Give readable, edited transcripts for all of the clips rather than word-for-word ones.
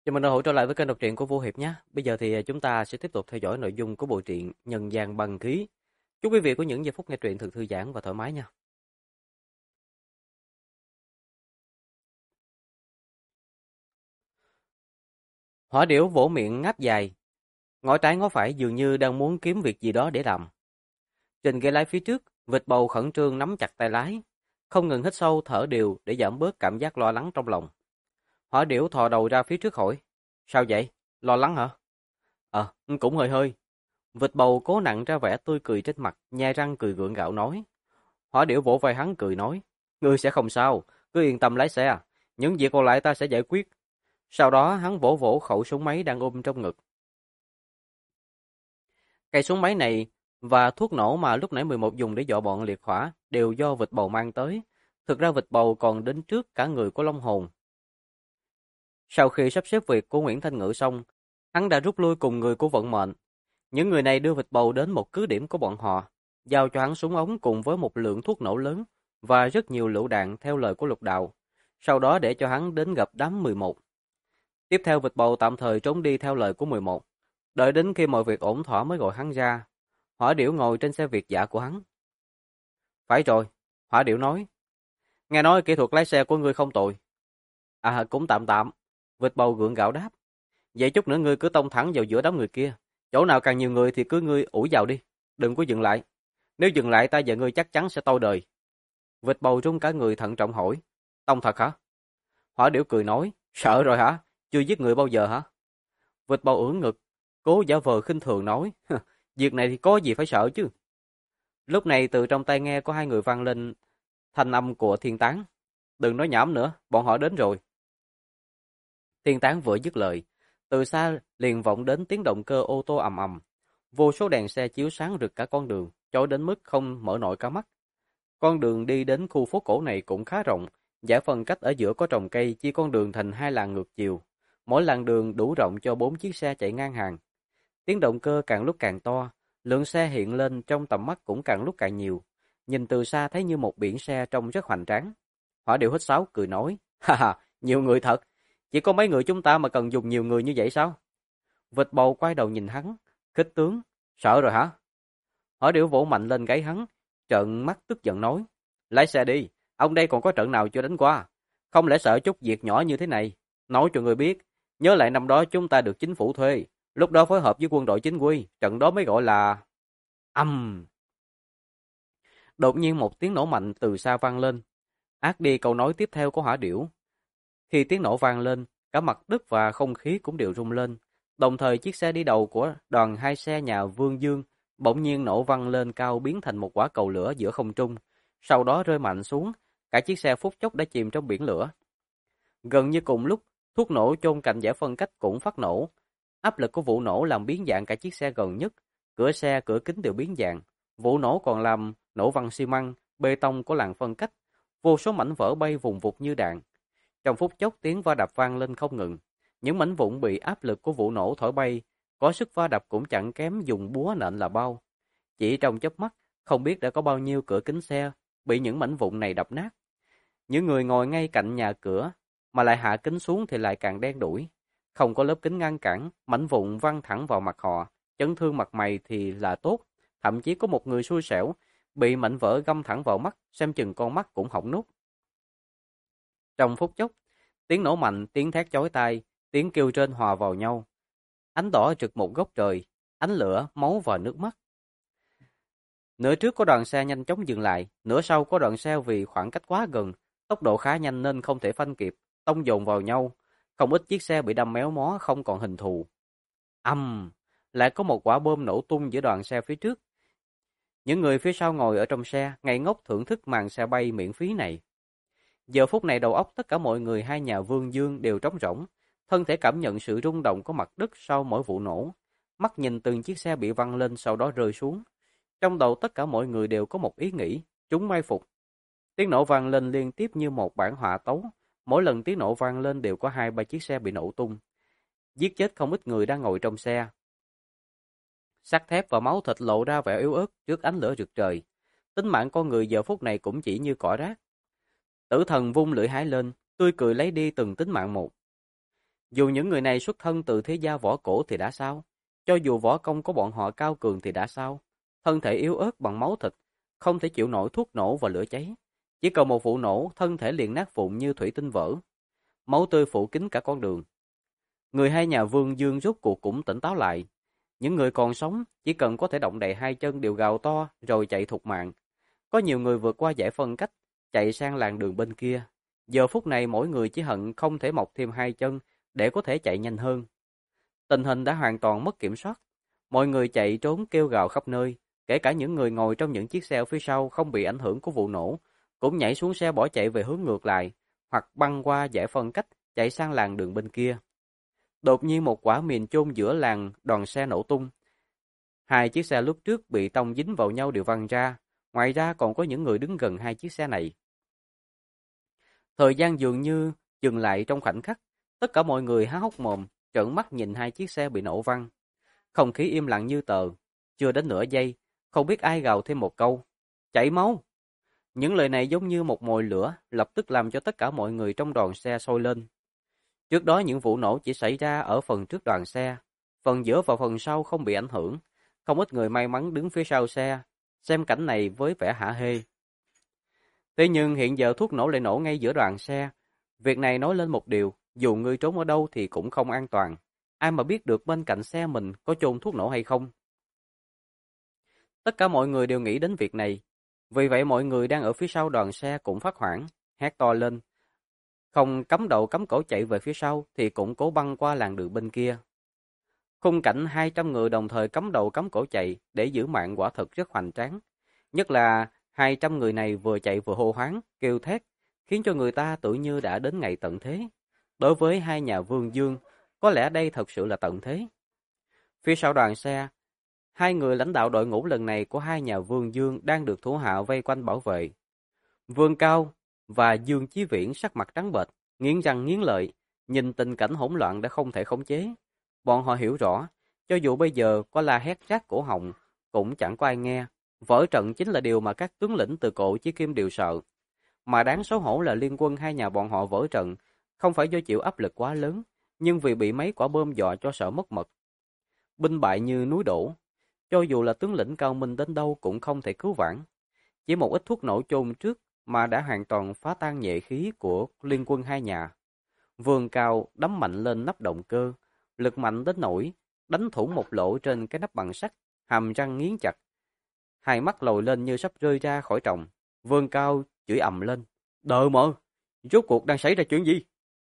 Chào mừng đã hỗ trợ lại với kênh đọc truyện của Vô Hiệp nhé. Bây giờ thì chúng ta sẽ tiếp tục theo dõi nội dung của bộ truyện Nhân gian băng ký. Chúc quý vị có những giây phút nghe truyện thật thư giãn và thoải mái nha. Hỏa điểu vỗ miệng ngáp dài, ngó trái ngó phải dường như đang muốn kiếm việc gì đó để làm. Trên ghế lái phía trước, vịt bầu khẩn trương nắm chặt tay lái, không ngừng hít sâu thở đều để giảm bớt cảm giác lo lắng trong lòng. Hỏa điểu thò đầu ra phía trước hỏi, sao vậy? Lo lắng hả? Cũng hơi hơi. Vịt bầu cố nặn ra vẻ tươi cười trên mặt, nhe răng cười gượng gạo nói. Hỏa điểu vỗ vai hắn cười nói, ngươi sẽ không sao, cứ yên tâm lái xe, những việc còn lại ta sẽ giải quyết. Sau đó hắn vỗ vỗ khẩu súng máy đang ôm trong ngực. Cây súng máy này và thuốc nổ mà lúc nãy 11 dùng để dọa bọn liệt hỏa đều do vịt bầu mang tới. Thực ra vịt bầu còn đến trước cả người của Long Hồn. Sau khi sắp xếp việc của Nguyễn Thanh Ngự xong, hắn đã rút lui cùng người của vận mệnh. Những người này đưa vịt bầu đến một cứ điểm của bọn họ, giao cho hắn súng ống cùng với một lượng thuốc nổ lớn và rất nhiều lựu đạn theo lời của Lục Đào. Sau đó để cho hắn đến gặp đám 11. Tiếp theo vịt bầu tạm thời trốn đi theo lời của 11. Đợi đến khi mọi việc ổn thỏa mới gọi hắn ra. Hỏa điểu ngồi trên xe Việt dã của hắn. Phải rồi, Hỏa điểu nói. Nghe nói kỹ thuật lái xe của ngươi không tồi. À cũng tạm tạm. Vịt bầu gượng gạo đáp. Vậy chút nữa ngươi cứ tông thẳng vào giữa đám người kia. Chỗ nào càng nhiều người thì cứ ngươi ủi vào đi. Đừng có dừng lại. Nếu dừng lại ta và ngươi chắc chắn sẽ toi đời. Vịt bầu run cả người thận trọng hỏi. Tông thật hả? Hỏa điểu cười nói. Sợ rồi hả? Chưa giết người bao giờ hả? Vịt bầu ưỡn ngực. Cố giả vờ khinh thường nói. Việc này thì có gì phải sợ chứ. Lúc này từ trong tai nghe có hai người vang lên thanh âm của Thiên Tán. Đừng nói nhảm nữa, bọn họ đến rồi. Thiên Tán vừa dứt lời, từ xa liền vọng đến tiếng động cơ ô tô ầm ầm. Vô số đèn xe chiếu sáng rực cả con đường, chói đến mức không mở nổi cả mắt. Con đường đi đến khu phố cổ này cũng khá rộng, giải phân cách ở giữa có trồng cây chia con đường thành hai làn ngược chiều. Mỗi làn đường đủ rộng cho 4 chiếc xe chạy ngang hàng. Tiếng động cơ càng lúc càng to, lượng xe hiện lên trong tầm mắt cũng càng lúc càng nhiều. Nhìn từ xa thấy như một biển xe trông rất hoành tráng. Hỏa điệu hít sáo cười nói, ha ha, nhiều người thật. Chỉ có mấy người chúng ta mà cần dùng nhiều người như vậy sao? Vịt bầu quay đầu nhìn hắn, khích tướng, sợ rồi hả? Hỏa điệu vỗ mạnh lên gáy hắn, trợn mắt tức giận nói, lái xe đi, ông đây còn có trận nào chưa đánh qua. Không lẽ sợ chút việc nhỏ như thế này. Nói cho người biết, nhớ lại năm đó chúng ta được chính phủ thuê. Lúc đó phối hợp với quân đội chính quy, trận đó mới gọi là âm. Đột nhiên một tiếng nổ mạnh từ xa vang lên, át đi câu nói tiếp theo của Hỏa điểu. Khi tiếng nổ vang lên, cả mặt đất và không khí cũng đều rung lên. Đồng thời chiếc xe đi đầu của đoàn hai xe nhà Vương Dương bỗng nhiên nổ văng lên cao biến thành một quả cầu lửa giữa không trung, sau đó rơi mạnh xuống, cả chiếc xe phút chốc đã chìm trong biển lửa. Gần như cùng lúc, thuốc nổ chôn cạnh giải phân cách cũng phát nổ. Áp lực của vụ nổ làm biến dạng cả chiếc xe gần nhất, cửa xe, cửa kính đều biến dạng. Vụ nổ còn làm nổ văng xi măng, bê tông của làn phân cách, vô số mảnh vỡ bay vùng vụt như đạn. Trong phút chốc tiếng va đập vang lên không ngừng. Những mảnh vụn bị áp lực của vụ nổ thổi bay, có sức va đập cũng chẳng kém dùng búa nện là bao. Chỉ trong chớp mắt, không biết đã có bao nhiêu cửa kính xe bị những mảnh vụn này đập nát. Những người ngồi ngay cạnh nhà cửa mà lại hạ kính xuống thì lại càng đen đủi. Không có lớp kính ngăn cản, mảnh vụn văng thẳng vào mặt họ, chấn thương mặt mày thì là tốt. Thậm chí có một người xui xẻo, bị mảnh vỡ găm thẳng vào mắt, xem chừng con mắt cũng hỏng nút. Trong phút chốc, tiếng nổ mạnh, tiếng thét chói tai, tiếng kêu trên hòa vào nhau. Ánh đỏ rực một góc trời, ánh lửa, máu và nước mắt. Nửa trước có đoàn xe nhanh chóng dừng lại, nửa sau có đoàn xe vì khoảng cách quá gần, tốc độ khá nhanh nên không thể phanh kịp, tông dồn vào nhau. Không ít chiếc xe bị đâm méo mó không còn hình thù. Lại có một quả bom nổ tung giữa đoàn xe phía trước. Những người phía sau ngồi ở trong xe, ngây ngốc thưởng thức màn xe bay miễn phí này. Giờ phút này đầu óc tất cả mọi người hai nhà Vương Dương đều trống rỗng, thân thể cảm nhận sự rung động của mặt đất sau mỗi vụ nổ, mắt nhìn từng chiếc xe bị văng lên sau đó rơi xuống. Trong đầu tất cả mọi người đều có một ý nghĩ, chúng mai phục. Tiếng nổ vang lên liên tiếp như một bản họa tấu, mỗi lần tiếng nổ vang lên đều có 2-3 chiếc xe bị nổ tung, giết chết không ít người đang ngồi trong xe. Sắt thép và máu thịt lộ ra vẻ yếu ớt trước ánh lửa rực trời. Tính mạng con người giờ phút này cũng chỉ như cỏ rác. Tử thần vung lưỡi hái lên, tươi cười lấy đi từng tính mạng một. Dù những người này xuất thân từ thế gia võ cổ thì đã sao? Cho dù võ công của bọn họ cao cường thì đã sao? Thân thể yếu ớt bằng máu thịt, không thể chịu nổi thuốc nổ và lửa cháy. Chỉ cần một vụ nổ, thân thể liền nát vụn như thủy tinh vỡ. Máu tươi phủ kín cả con đường. Người hai nhà Vương Dương rốt cuộc cũng tỉnh táo lại. Những người còn sống chỉ cần có thể động đậy hai chân đều gào to rồi chạy thục mạng. Có nhiều người vượt qua giải phân cách, chạy sang làn đường bên kia. Giờ phút này mỗi người chỉ hận không thể mọc thêm hai chân để có thể chạy nhanh hơn. Tình hình đã hoàn toàn mất kiểm soát. Mọi người chạy trốn kêu gào khắp nơi, kể cả những người ngồi trong những chiếc xe ở phía sau không bị ảnh hưởng của vụ nổ, cũng nhảy xuống xe bỏ chạy về hướng ngược lại, hoặc băng qua giải phân cách chạy sang làn đường bên kia. Đột nhiên một quả mìn chôn giữa làn đoàn xe nổ tung. Hai chiếc xe lúc trước bị tông dính vào nhau đều văng ra, ngoài ra còn có những người đứng gần hai chiếc xe này. Thời gian dường như dừng lại trong khoảnh khắc, tất cả mọi người há hốc mồm, trợn mắt nhìn hai chiếc xe bị nổ văng. Không khí im lặng như tờ, chưa đến nửa giây, không biết ai gào thêm một câu, chạy mau. Những lời này giống như một mồi lửa, lập tức làm cho tất cả mọi người trong đoàn xe sôi lên. Trước đó những vụ nổ chỉ xảy ra ở phần trước đoàn xe, phần giữa và phần sau không bị ảnh hưởng. Không ít người may mắn đứng phía sau xe, xem cảnh này với vẻ hả hê. Thế nhưng hiện giờ thuốc nổ lại nổ ngay giữa đoàn xe. Việc này nói lên một điều, dù ngươi trốn ở đâu thì cũng không an toàn. Ai mà biết được bên cạnh xe mình có chôn thuốc nổ hay không? Tất cả mọi người đều nghĩ đến việc này. Vì vậy mọi người đang ở phía sau đoàn xe cũng phát hoảng, hét to lên. Không cắm đầu cắm cổ chạy về phía sau thì cũng cố băng qua làn đường bên kia. Khung cảnh 200 người đồng thời cắm đầu cắm cổ chạy để giữ mạng quả thực rất hoành tráng. Nhất là 200 người này vừa chạy vừa hô hoáng, kêu thét, khiến cho người ta tưởng như đã đến ngày tận thế. Đối với hai nhà Vương Dương, có lẽ đây thật sự là tận thế. Phía sau đoàn xe, hai người lãnh đạo đội ngũ lần này của hai nhà Vương Dương đang được thủ hạ vây quanh bảo vệ. Vương Cao và Dương Chí Viễn sắc mặt trắng bệch, nghiến răng nghiến lợi, nhìn tình cảnh hỗn loạn đã không thể khống chế. Bọn họ hiểu rõ, cho dù bây giờ có la hét rát cổ họng, cũng chẳng có ai nghe. Vỡ trận chính là điều mà các tướng lĩnh từ cổ chí kim đều sợ. Mà đáng xấu hổ là liên quân hai nhà bọn họ vỡ trận, không phải do chịu áp lực quá lớn, nhưng vì bị mấy quả bom dọa cho sợ mất mật. Binh bại như núi đổ, cho dù là tướng lĩnh cao minh đến đâu cũng không thể cứu vãn. Chỉ một ít thuốc nổ chôn trước mà đã hoàn toàn phá tan nhuệ khí của liên quân hai nhà. Vương Cao đấm mạnh lên nắp động cơ, lực mạnh đến nỗi đánh thủng một lỗ trên cái nắp bằng sắt, hàm răng nghiến chặt. Hai mắt lồi lên như sắp rơi ra khỏi tròng. Vương Cao chửi ầm lên. Đợi mợ, rốt cuộc đang xảy ra chuyện gì?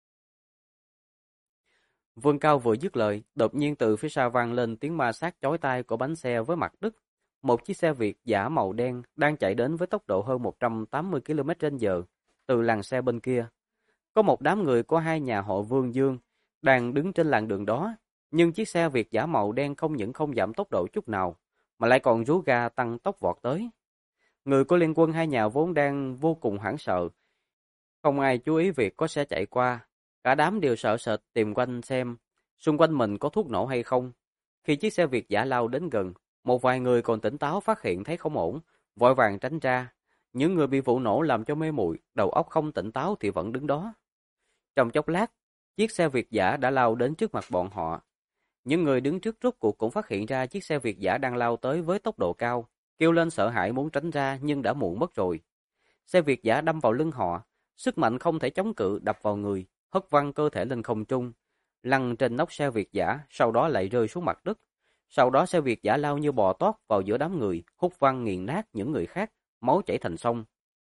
Vương Cao vừa dứt lời, đột nhiên từ phía sau vang lên tiếng ma sát chói tai của bánh xe với mặt đất. Một chiếc xe Việt giả màu đen đang chạy đến với tốc độ hơn 180 km/h từ làn xe bên kia. Có một đám người của hai nhà họ Vương Dương đang đứng trên làn đường đó, nhưng chiếc xe Việt giả màu đen không những không giảm tốc độ chút nào, mà lại còn rú ga tăng tốc vọt tới. Người của liên quân hai nhà vốn đang vô cùng hoảng sợ. Không ai chú ý việc có xe chạy qua. Cả đám đều sợ sệt tìm quanh xem xung quanh mình có thuốc nổ hay không. Khi chiếc xe Việt giả lao đến gần, một vài người còn tỉnh táo phát hiện thấy không ổn, vội vàng tránh ra. Những người bị vụ nổ làm cho mê muội, đầu óc không tỉnh táo thì vẫn đứng đó. Trong chốc lát, chiếc xe Việt giả đã lao đến trước mặt bọn họ. Những người đứng trước rốt cuộc cũng phát hiện ra chiếc xe Việt giả đang lao tới với tốc độ cao, kêu lên sợ hãi muốn tránh ra nhưng đã muộn mất rồi. Xe Việt giả đâm vào lưng họ, sức mạnh không thể chống cự đập vào người, hất văng cơ thể lên không trung, lăn trên nóc xe Việt giả, sau đó lại rơi xuống mặt đất. Sau đó xe Việt giả lao như bò tót vào giữa đám người, hút văng nghiền nát những người khác, máu chảy thành sông.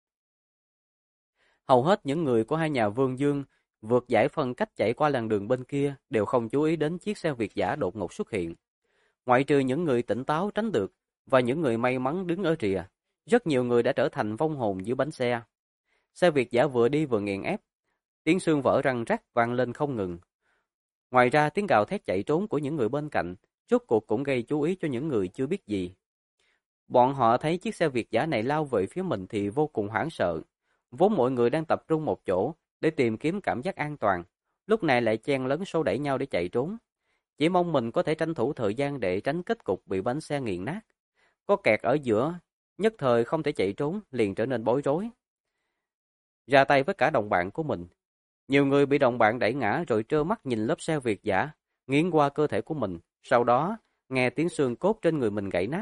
Hầu hết những người của hai nhà Vương Dương vượt giải phân cách chạy qua làn đường bên kia đều không chú ý đến chiếc xe Việt giả đột ngột xuất hiện. Ngoại trừ những người tỉnh táo tránh được và những người may mắn đứng ở rìa, rất nhiều người đã trở thành vong hồn dưới bánh xe. Xe Việt giả vừa đi vừa nghiền ép, tiếng xương vỡ răng rắc vang lên không ngừng. Ngoài ra tiếng gào thét chạy trốn của những người bên cạnh, rốt cuộc cũng gây chú ý cho những người chưa biết gì. Bọn họ thấy chiếc xe Việt giả này lao về phía mình thì vô cùng hoảng sợ. Vốn mọi người đang tập trung một chỗ để tìm kiếm cảm giác an toàn, lúc này lại chen lấn xô đẩy nhau để chạy trốn. Chỉ mong mình có thể tranh thủ thời gian để tránh kết cục bị bánh xe nghiền nát. Có kẹt ở giữa, nhất thời không thể chạy trốn liền trở nên bối rối. Ra tay với cả đồng bạn của mình. Nhiều người bị đồng bạn đẩy ngã rồi trơ mắt nhìn lớp xe Việt dã nghiến qua cơ thể của mình, sau đó nghe tiếng xương cốt trên người mình gãy nát.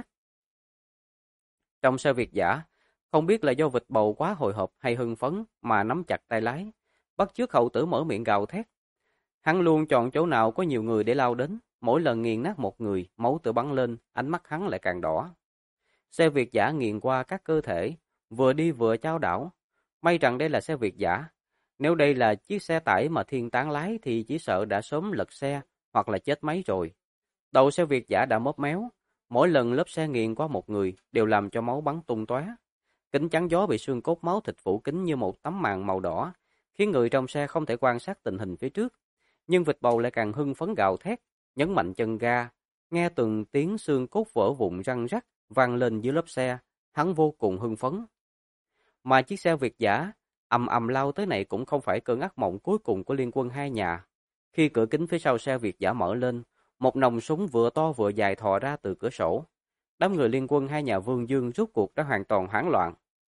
Trong xe Việt dã, không biết là do vịt bầu quá hồi hộp hay hưng phấn mà nắm chặt tay lái, bắt chước Hậu Tử mở miệng gào thét. Hắn luôn chọn chỗ nào có nhiều người để lao đến, mỗi lần nghiền nát một người, máu tự bắn lên, ánh mắt hắn lại càng đỏ. Xe Việt dã nghiền qua các cơ thể, vừa đi vừa chao đảo. May rằng đây là xe Việt dã. Nếu đây là chiếc xe tải mà Thiên Tán lái thì chỉ sợ đã sớm lật xe hoặc là chết máy rồi. Đầu xe Việt dã đã móp méo, mỗi lần lớp xe nghiền qua một người đều làm cho máu bắn tung tóe. Kính chắn gió bị xương cốt máu thịt phủ kín như một tấm màn màu đỏ, khiến người trong xe không thể quan sát tình hình phía trước. Nhưng vịt bầu lại càng hưng phấn gào thét, nhấn mạnh chân ga, nghe từng tiếng xương cốt vỡ vụn răng rắc vang lên dưới lớp xe, hắn vô cùng hưng phấn. Mà chiếc xe Việt dã ầm ầm lao tới này cũng không phải cơn ác mộng cuối cùng của liên quân hai nhà. Khi cửa kính phía sau xe Việt dã mở lên, một nòng súng vừa to vừa dài thò ra từ cửa sổ. Đám người liên quân hai nhà Vương Dương rút cuộc đã hoàn toàn hoảng loạn.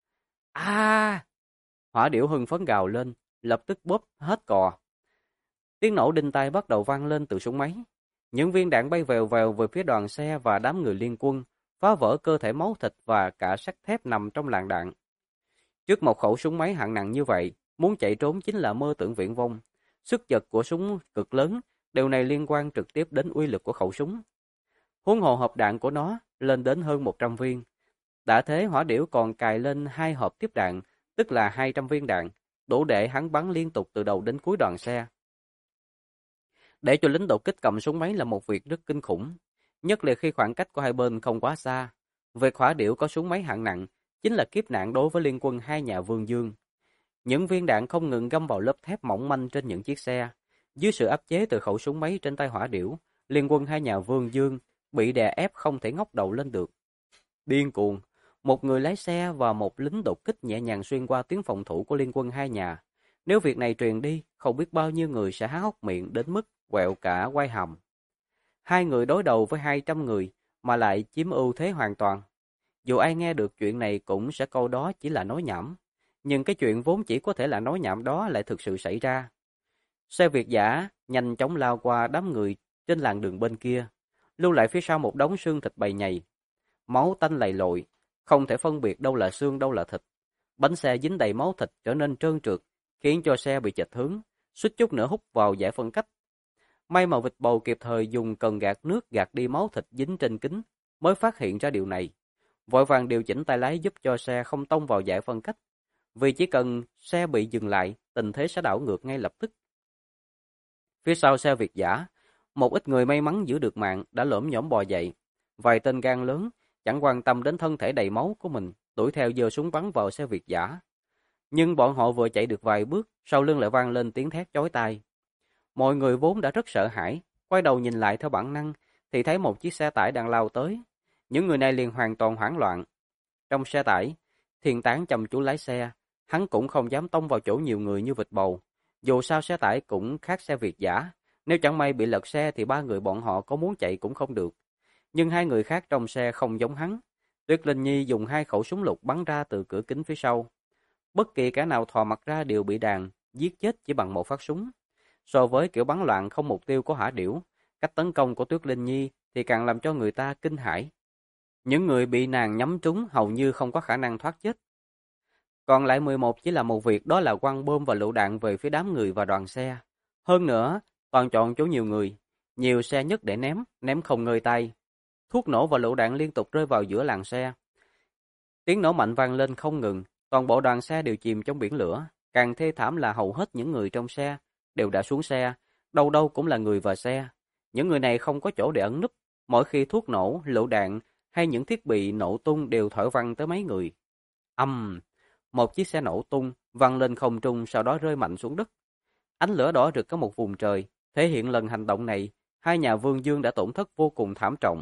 A! Hỏa điểu hưng phấn gào lên, lập tức bóp hết cò. Tiếng nổ đinh tai bắt đầu vang lên từ súng máy. Những viên đạn bay vèo vèo về phía đoàn xe và đám người liên quân, phá vỡ cơ thể máu thịt và cả sắt thép nằm trong làn đạn. Trước một khẩu súng máy hạng nặng như vậy, muốn chạy trốn chính là mơ tưởng viển vông. Sức giật của súng cực lớn, điều này liên quan trực tiếp đến uy lực của khẩu súng. Huống hồ hộp đạn của nó lên đến hơn 100 viên. Đã thế hỏa điểu còn cài lên 2 hộp tiếp đạn, tức là 200 viên đạn, đủ để hắn bắn liên tục từ đầu đến cuối đoàn xe. Để cho lính đột kích cầm súng máy là một việc rất kinh khủng, nhất là khi khoảng cách của hai bên không quá xa. Việc hỏa điểu có súng máy hạng nặng chính là kiếp nạn đối với liên quân hai nhà Vương Dương. Những viên đạn không ngừng găm vào lớp thép mỏng manh trên những chiếc xe. Dưới sự áp chế từ khẩu súng máy trên tay hỏa điểu, liên quân hai nhà Vương Dương bị đè ép không thể ngóc đầu lên được. Điên cuồng, một người lái xe và một lính đột kích nhẹ nhàng xuyên qua tuyến phòng thủ của liên quân hai nhà. Nếu việc này truyền đi, không biết bao nhiêu người sẽ há hốc miệng đến mức quẹo cả quai hàm. Hai người đối đầu với 200 người mà lại chiếm ưu thế hoàn toàn. Dù ai nghe được chuyện này cũng sẽ câu đó chỉ là nói nhảm. Nhưng cái chuyện vốn chỉ có thể là nói nhảm đó lại thực sự xảy ra. Xe Việt dã nhanh chóng lao qua đám người trên làn đường bên kia, lưu lại phía sau một đống xương thịt bầy nhầy. Máu tanh lầy lội, không thể phân biệt đâu là xương đâu là thịt. Bánh xe dính đầy máu thịt trở nên trơn trượt, khiến cho xe bị chệch hướng, suýt chút nữa hút vào giải phân cách. May mà vịt bầu kịp thời dùng cần gạt nước gạt đi máu thịt dính trên kính, mới phát hiện ra điều này. Vội vàng điều chỉnh tay lái giúp cho xe không tông vào giải phân cách. Vì chỉ cần xe bị dừng lại, tình thế sẽ đảo ngược ngay lập tức. Phía sau xe Việt dã, một ít người may mắn giữ được mạng đã lổm nhổm bò dậy. Vài tên gan lớn, chẳng quan tâm đến thân thể đầy máu của mình, đuổi theo giơ súng bắn vào xe Việt dã. Nhưng bọn họ vừa chạy được vài bước, sau lưng lại vang lên tiếng thét chói tai. Mọi người vốn đã rất sợ hãi, quay đầu nhìn lại theo bản năng, thì thấy một chiếc xe tải đang lao tới. Những người này liền hoàn toàn hoảng loạn. Trong xe tải, Thiên Tán chăm chú lái xe, hắn cũng không dám tông vào chỗ nhiều người như vịt bầu. Dù sao xe tải cũng khác xe Việt dã, nếu chẳng may bị lật xe thì ba người bọn họ có muốn chạy cũng không được. Nhưng hai người khác trong xe không giống hắn. Tuyết Linh Nhi dùng 2 khẩu súng lục bắn ra từ cửa kính phía sau. Bất kỳ kẻ nào thò mặt ra đều bị đàn giết chết chỉ bằng một phát súng. So với kiểu bắn loạn không mục tiêu của hỏa điểu, cách tấn công của Tuyết Linh Nhi thì càng làm cho người ta kinh hãi. Những người bị nàng nhắm trúng hầu như không có khả năng thoát chết. Còn lại 11 chỉ là một việc, đó là quăng bom và lựu đạn về phía đám người và đoàn xe. Hơn nữa, toàn chọn chỗ nhiều người, nhiều xe nhất để ném không ngơi tay. Thuốc nổ và lựu đạn liên tục rơi vào giữa làn xe. Tiếng nổ mạnh vang lên không ngừng, toàn bộ đoàn xe đều chìm trong biển lửa. Càng thê thảm là hầu hết những người trong xe đều đã xuống xe, đâu đâu cũng là người và xe. Những người này không có chỗ để ẩn núp, mỗi khi thuốc nổ, lựu đạn hay những thiết bị nổ tung đều thổi văng tới mấy người. Một chiếc xe nổ tung, văng lên không trung sau đó rơi mạnh xuống đất. Ánh lửa đỏ rực cả một vùng trời, thể hiện lần hành động này, hai nhà Vương Dương đã tổn thất vô cùng thảm trọng.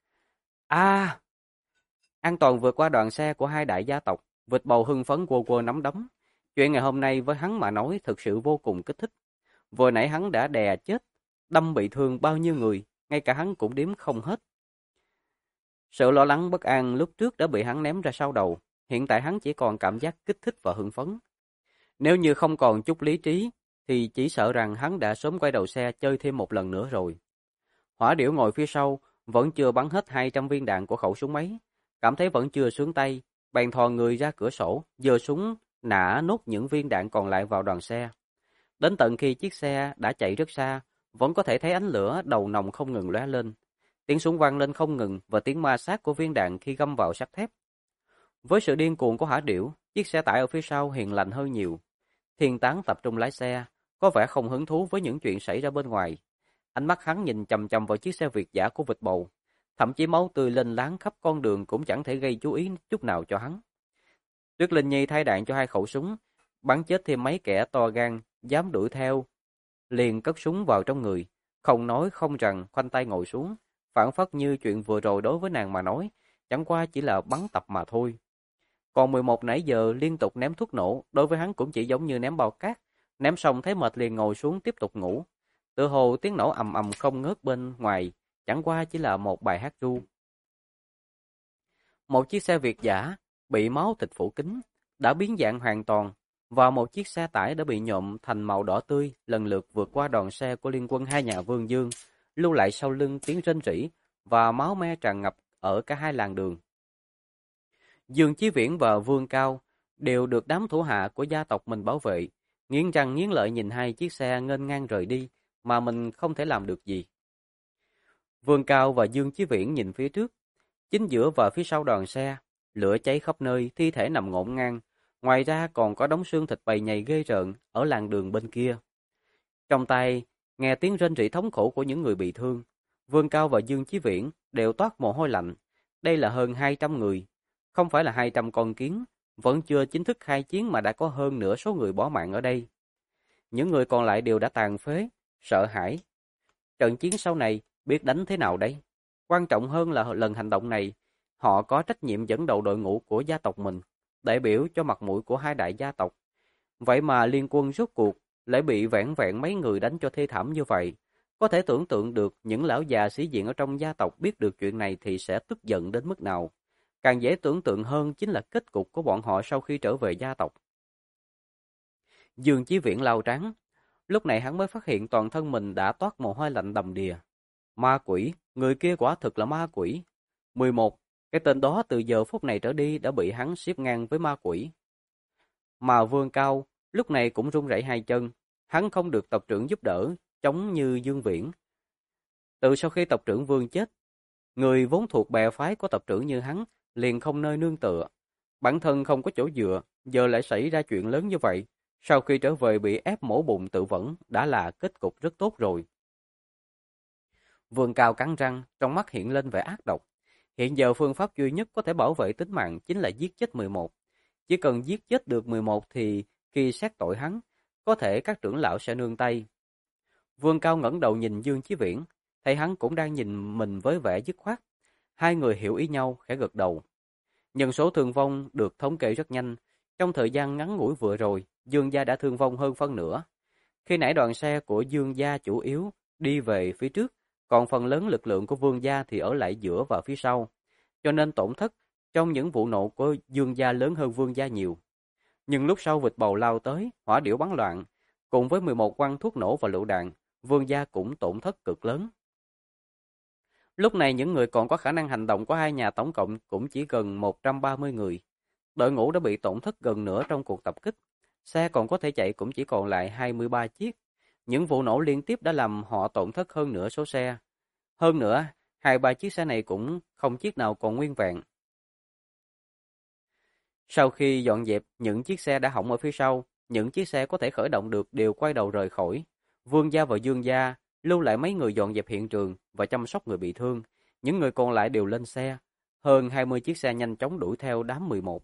An toàn vượt qua đoàn xe của hai đại gia tộc, vịt bầu hưng phấn quơ quơ nắm đấm. Chuyện ngày hôm nay với hắn mà nói thực sự vô cùng kích thích. Vừa nãy hắn đã đè chết, đâm bị thương bao nhiêu người, ngay cả hắn cũng đếm không hết. Sự lo lắng bất an lúc trước đã bị hắn ném ra sau đầu, hiện tại hắn chỉ còn cảm giác kích thích và hưng phấn. Nếu như không còn chút lý trí, thì chỉ sợ rằng hắn đã sớm quay đầu xe chơi thêm một lần nữa rồi. Hỏa Điểu ngồi phía sau, vẫn chưa bắn hết 200 viên đạn của khẩu súng ấy, cảm thấy vẫn chưa sướng tay, bèn thò người ra cửa sổ, giơ súng nã nốt những viên đạn còn lại vào đoàn xe. Đến tận khi chiếc xe đã chạy rất xa, vẫn có thể thấy ánh lửa đầu nòng không ngừng lóe lên. Tiếng súng vang lên không ngừng và tiếng ma sát của viên đạn khi găm vào sắt thép. Với sự điên cuồng của Hỏa Điểu, chiếc xe tải ở phía sau hiền lành hơn nhiều. Thiên Tán tập trung lái xe, có vẻ không hứng thú với những chuyện xảy ra bên ngoài. Ánh mắt hắn nhìn chằm chằm vào chiếc xe Việt dã của vịt bầu. Thậm chí máu tươi lênh láng khắp con đường cũng chẳng thể gây chú ý chút nào cho hắn. Tuyết Linh Nhi thay đạn cho 2 khẩu súng, bắn chết thêm mấy kẻ to gan, dám đuổi theo. Liền cất súng vào trong người, không nói không rằng khoanh tay ngồi xuống, phảng phất như chuyện vừa rồi đối với nàng mà nói, chẳng qua chỉ là bắn tập mà thôi. Còn 11 nãy giờ liên tục ném thuốc nổ, đối với hắn cũng chỉ giống như ném bao cát, ném xong thấy mệt liền ngồi xuống tiếp tục ngủ. Tự hồ tiếng nổ ầm ầm không ngớt bên ngoài, chẳng qua chỉ là một bài hát ru. Một chiếc xe Việt dã bị máu thịt phủ kín, đã biến dạng hoàn toàn, và một chiếc xe tải đã bị nhuộm thành màu đỏ tươi, lần lượt vượt qua đoàn xe của liên quân hai nhà Vương Dương, lưu lại sau lưng tiếng rên rỉ và máu me tràn ngập ở cả hai làn đường. Dương Chí Viễn và Vương Cao đều được đám thủ hạ của gia tộc mình bảo vệ, nghiến răng nghiến lợi nhìn hai chiếc xe nghênh ngang rời đi mà mình không thể làm được gì. Vương Cao và Dương Chí Viễn nhìn phía trước, chính giữa và phía sau đoàn xe, lửa cháy khắp nơi, thi thể nằm ngổn ngang, ngoài ra còn có đống xương thịt bầy nhầy ghê rợn ở làn đường bên kia. Trong tay, nghe tiếng rên rỉ thống khổ của những người bị thương, Vương Cao và Dương Chí Viễn đều toát mồ hôi lạnh. Đây là hơn 200 người, không phải là 200 con kiến, vẫn chưa chính thức khai chiến mà đã có hơn nửa số người bỏ mạng ở đây. Những người còn lại đều đã tàn phế, sợ hãi. Trận chiến sau này biết đánh thế nào đây? Quan trọng hơn là lần hành động này, họ có trách nhiệm dẫn đầu đội ngũ của gia tộc mình, đại biểu cho mặt mũi của hai đại gia tộc. Vậy mà liên quân rốt cuộc lại bị vẻn vẹn mấy người đánh cho thê thảm như vậy. Có thể tưởng tượng được những lão già sĩ diện ở trong gia tộc biết được chuyện này thì sẽ tức giận đến mức nào. Càng dễ tưởng tượng hơn chính là kết cục của bọn họ sau khi trở về gia tộc. Dương Chí Viễn lau trán, lúc này hắn mới phát hiện toàn thân mình đã toát mồ hôi lạnh đầm đìa. Ma quỷ, người kia quả thực là ma quỷ. 11. Cái tên đó từ giờ phút này trở đi đã bị hắn xếp ngang với ma quỷ. Mà Vương Cao lúc này cũng run rẩy hai chân, hắn không được tộc trưởng giúp đỡ, chống như Dương Viễn. Từ sau khi tộc trưởng Vương chết, người vốn thuộc bè phái của tộc trưởng như hắn liền không nơi nương tựa. Bản thân không có chỗ dựa, giờ lại xảy ra chuyện lớn như vậy. Sau khi trở về bị ép mổ bụng tự vẫn đã là kết cục rất tốt rồi. Vương Cao cắn răng, trong mắt hiện lên vẻ ác độc. Hiện giờ phương pháp duy nhất có thể bảo vệ tính mạng chính là giết chết 11. Chỉ cần giết chết được 11 thì khi xét tội hắn, có thể các trưởng lão sẽ nương tay. Vương Cao ngẩng đầu nhìn Dương Chí Viễn, thấy hắn cũng đang nhìn mình với vẻ dứt khoát. Hai người hiểu ý nhau, khẽ gật đầu. Nhân số thương vong được thống kê rất nhanh. Trong thời gian ngắn ngủi vừa rồi, Dương gia đã thương vong hơn phân nửa. Khi nãy đoàn xe của Dương gia chủ yếu đi về phía trước, còn phần lớn lực lượng của Vương gia thì ở lại giữa và phía sau. Cho nên tổn thất trong những vụ nổ của Dương gia lớn hơn Vương gia nhiều. Nhưng lúc sau vịt bầu lao tới, hỏa điểu bắn loạn, cùng với 11 quăng thuốc nổ và lựu đạn, Vương gia cũng tổn thất cực lớn. Lúc này những người còn có khả năng hành động của hai nhà tổng cộng cũng chỉ gần 130 người. Đội ngũ đã bị tổn thất gần nửa trong cuộc tập kích. Xe còn có thể chạy cũng chỉ còn lại 23 chiếc. Những vụ nổ liên tiếp đã làm họ tổn thất hơn nửa số xe. Hơn nữa, 2-3 chiếc xe này cũng không chiếc nào còn nguyên vẹn. Sau khi dọn dẹp những chiếc xe đã hỏng ở phía sau, những chiếc xe có thể khởi động được đều quay đầu rời khỏi. Vương gia và Dương gia lưu lại mấy người dọn dẹp hiện trường và chăm sóc người bị thương. Những người còn lại đều lên xe. Hơn 20 chiếc xe nhanh chóng đuổi theo đám 11.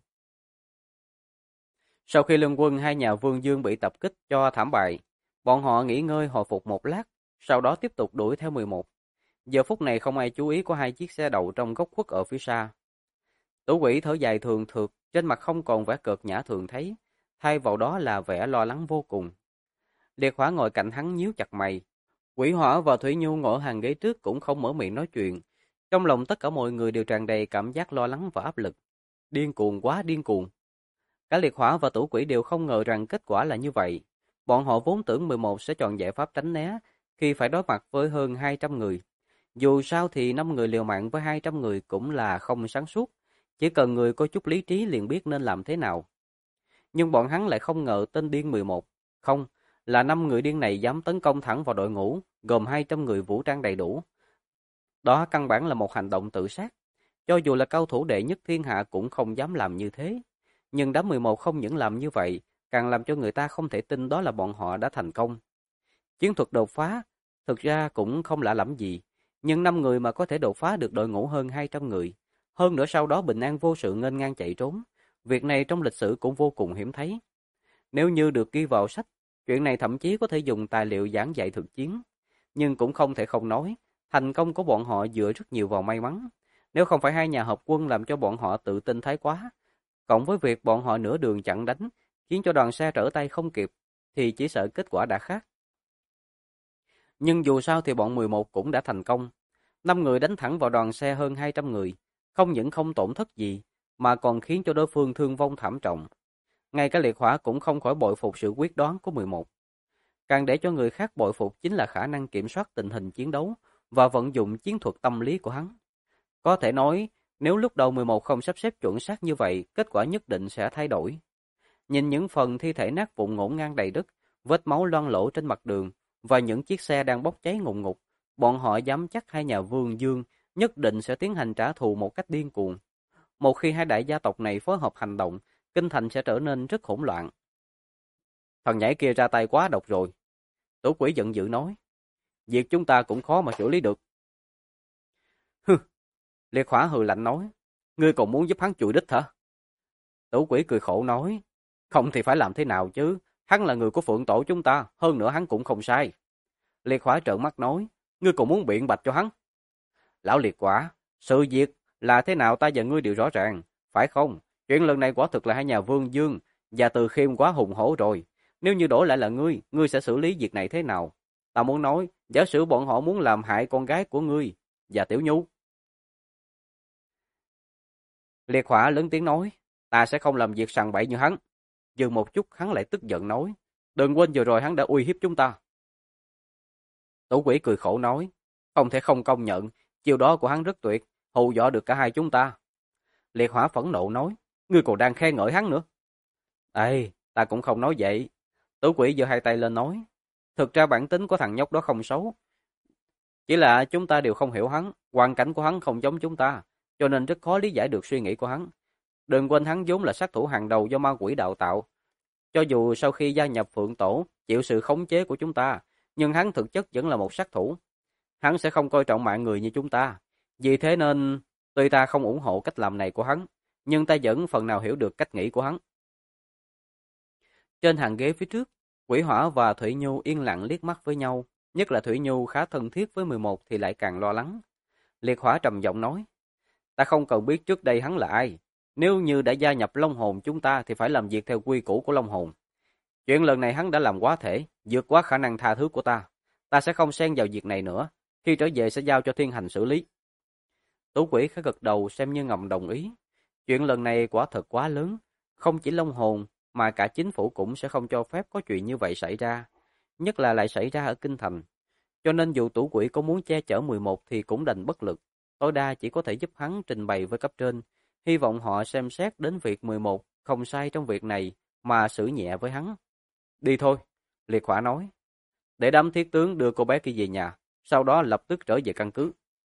Sau khi liên quân hai nhà Vương Dương bị tập kích cho thảm bại, bọn họ nghỉ ngơi hồi phục một lát, sau đó tiếp tục đuổi theo 11. Giờ phút này không ai chú ý có hai chiếc xe đậu trong góc khuất ở phía xa. Tử Quỷ thở dài thường thượt, trên mặt không còn vẻ cợt nhã thường thấy, thay vào đó là vẻ lo lắng vô cùng. Liệt Hỏa ngồi cạnh hắn nhíu chặt mày. Quỷ Hỏa và Thủy Nhu ngồi ở hàng ghế trước cũng không mở miệng nói chuyện. Trong lòng tất cả mọi người đều tràn đầy cảm giác lo lắng và áp lực. Điên cuồng quá điên cuồng. Cả Liệt Hỏa và Tử Quỷ đều không ngờ rằng kết quả là như vậy. Bọn họ vốn tưởng 11 sẽ chọn giải pháp tránh né khi phải đối mặt với hơn 200 người. Dù sao thì 5 người liều mạng với 200 người cũng là không sáng suốt. Chỉ cần người có chút lý trí liền biết nên làm thế nào. Nhưng bọn hắn lại không ngờ tên điên 11. Không, là 5 người điên này dám tấn công thẳng vào đội ngũ, gồm 200 người vũ trang đầy đủ. Đó căn bản là một hành động tự sát. Cho dù là cao thủ đệ nhất thiên hạ cũng không dám làm như thế. Nhưng đám 11 không những làm như vậy, càng làm cho người ta không thể tin đó là bọn họ đã thành công. Chiến thuật đột phá, thực ra cũng không lạ lẫm gì. Nhưng 5 người mà có thể đột phá được đội ngũ hơn 200 người. Hơn nữa sau đó bình an vô sự nghênh ngang chạy trốn. Việc này trong lịch sử cũng vô cùng hiếm thấy. Nếu như được ghi vào sách, chuyện này thậm chí có thể dùng tài liệu giảng dạy thực chiến. Nhưng cũng không thể không nói, thành công của bọn họ dựa rất nhiều vào may mắn. Nếu không phải hai nhà hợp quân làm cho bọn họ tự tin thái quá, cộng với việc bọn họ nửa đường chặn đánh, khiến cho đoàn xe trở tay không kịp, thì chỉ sợ kết quả đã khác. Nhưng dù sao thì bọn 11 cũng đã thành công. 5 người đánh thẳng vào đoàn xe hơn 200 người, không những không tổn thất gì, mà còn khiến cho đối phương thương vong thảm trọng. Ngay cả liệt hỏa cũng không khỏi bội phục sự quyết đoán của 11. Càng để cho người khác bội phục chính là khả năng kiểm soát tình hình chiến đấu và vận dụng chiến thuật tâm lý của hắn. Có thể nói, nếu lúc đầu 11 không sắp xếp chuẩn xác như vậy, kết quả nhất định sẽ thay đổi. Nhìn những phần thi thể nát vụn ngổn ngang đầy đất, vết máu loang lổ trên mặt đường và những chiếc xe đang bốc cháy ngùn ngụt, bọn họ dám chắc hai nhà Vương Dương nhất định sẽ tiến hành trả thù một cách điên cuồng. Một khi hai đại gia tộc này phối hợp hành động, kinh thành sẽ trở nên rất hỗn loạn. Thằng nhãi kia ra tay quá độc rồi. Tử Quỷ giận dữ nói. Việc chúng ta cũng khó mà xử lý được. Hừ, Liệt Hỏa hừ lạnh nói. Ngươi còn muốn giúp hắn chùi đít hả? Tử Quỷ cười khổ nói. Không thì phải làm thế nào chứ? Hắn là người của Phượng Tổ chúng ta, hơn nữa hắn cũng không sai. Liệt Hỏa trợn mắt nói. Ngươi còn muốn biện bạch cho hắn? Lão Liệt Hỏa, sự việc là thế nào ta và ngươi đều rõ ràng, phải không? Chuyện lần này quả thực là hai nhà Vương Dương và Từ Khiêm quá hùng hổ rồi. Nếu như đổi lại là ngươi sẽ xử lý việc này thế nào? Ta muốn nói, giả sử bọn họ muốn làm hại con gái của ngươi và Tiểu Nhu. Liệt Hỏa lớn tiếng nói, ta sẽ không làm việc sằng bậy như hắn. Dừng một chút hắn lại tức giận nói, đừng quên vừa rồi hắn đã uy hiếp chúng ta. Tủ Quỷ cười khổ nói, không thể không công nhận, chiêu đó của hắn rất tuyệt, hù dọa được cả hai chúng ta. Liệt Hỏa phẫn nộ nói, ngươi còn đang khen ngợi hắn nữa. Ê, ta cũng không nói vậy. Tủ Quỷ giơ hai tay lên nói, thực ra bản tính của thằng nhóc đó không xấu. Chỉ là chúng ta đều không hiểu hắn, hoàn cảnh của hắn không giống chúng ta, cho nên rất khó lý giải được suy nghĩ của hắn. Đừng quên hắn vốn là sát thủ hàng đầu do ma quỷ đạo tạo. Cho dù sau khi gia nhập Phượng Tổ, chịu sự khống chế của chúng ta, nhưng hắn thực chất vẫn là một sát thủ. Hắn sẽ không coi trọng mạng người như chúng ta. Vì thế nên, tuy ta không ủng hộ cách làm này của hắn, nhưng ta vẫn phần nào hiểu được cách nghĩ của hắn. Trên hàng ghế phía trước, Quỷ Hỏa và Thủy Nhu yên lặng liếc mắt với nhau, nhất là Thủy Nhu khá thân thiết với 11 thì lại càng lo lắng. Liệt Hỏa trầm giọng nói, ta không cần biết trước đây hắn là ai. Nếu như đã gia nhập Long Hồn chúng ta thì phải làm việc theo quy củ của Long Hồn. Chuyện lần này hắn đã làm quá thể, vượt quá khả năng tha thứ của ta. Ta sẽ không xen vào việc này nữa, khi trở về sẽ giao cho thiên hành xử lý. Tú Quỷ khẽ gật đầu xem như ngầm đồng ý. Chuyện lần này quả thật quá lớn, không chỉ Long Hồn mà cả chính phủ cũng sẽ không cho phép có chuyện như vậy xảy ra, nhất là lại xảy ra ở Kinh Thành. Cho nên dù Tú Quỷ có muốn che chở 11 thì cũng đành bất lực, tối đa chỉ có thể giúp hắn trình bày với cấp trên, hy vọng họ xem xét đến việc 11 không sai trong việc này mà xử nhẹ với hắn. Đi thôi, Liệt Hỏa nói, để đám thiết tướng đưa cô bé kia về nhà, sau đó lập tức trở về căn cứ.